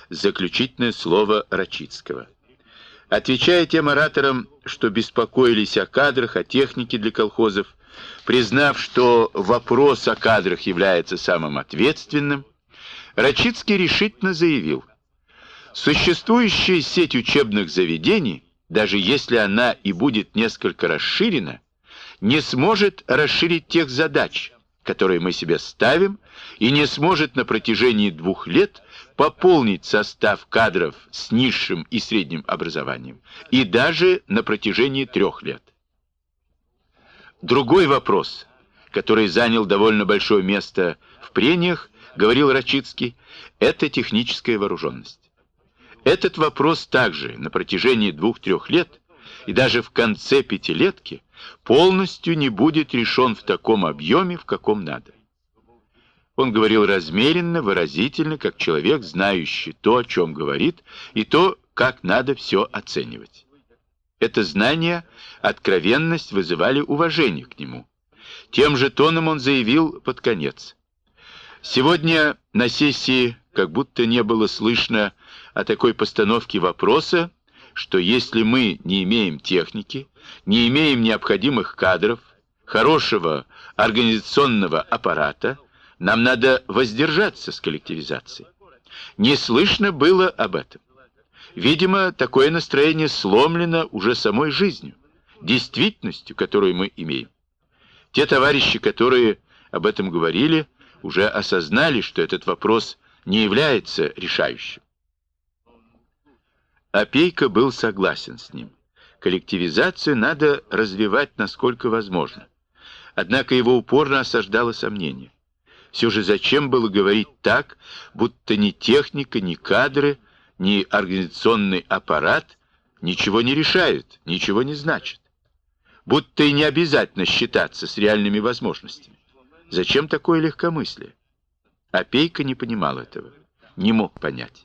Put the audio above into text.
заключительное слово Рачицкого. Отвечая тем ораторам, что беспокоились о кадрах, о технике для колхозов, признав, что вопрос о кадрах является самым ответственным, Рачицкий решительно заявил: существующая сеть учебных заведений, даже если она и будет несколько расширена, не сможет расширить тех задач, которые мы себе ставим, и не сможет на протяжении 2 лет пополнить состав кадров с низшим и средним образованием, и даже на протяжении 3 лет. Другой вопрос, который занял довольно большое место в прениях, говорил Рачицкий, это техническая вооруженность. Этот вопрос также на протяжении 2-3 лет и даже в конце 5-летки полностью не будет решен в таком объеме, в каком надо. Он говорил размеренно, выразительно, как человек, знающий то, о чем говорит, и то, как надо все оценивать. Это знание, откровенность вызывали уважение к нему. Тем же тоном он заявил под конец: сегодня на сессии как будто не было слышно о такой постановке вопроса, что если мы не имеем техники, не имеем необходимых кадров, хорошего организационного аппарата, нам надо воздержаться с коллективизацией. Не слышно было об этом. Видимо, такое настроение сломлено уже самой жизнью, действительностью, которую мы имеем. Те товарищи, которые об этом говорили, уже осознали, что этот вопрос не является решающим. Опейко был согласен с ним. Коллективизацию надо развивать насколько возможно. Однако его упорно осаждало сомнение. Все же зачем было говорить так, будто ни техника, ни кадры, ни организационный аппарат ничего не решают, ничего не значат? Будто и не обязательно считаться с реальными возможностями. Зачем такое легкомыслие? Опейко не понимал этого, не мог понять.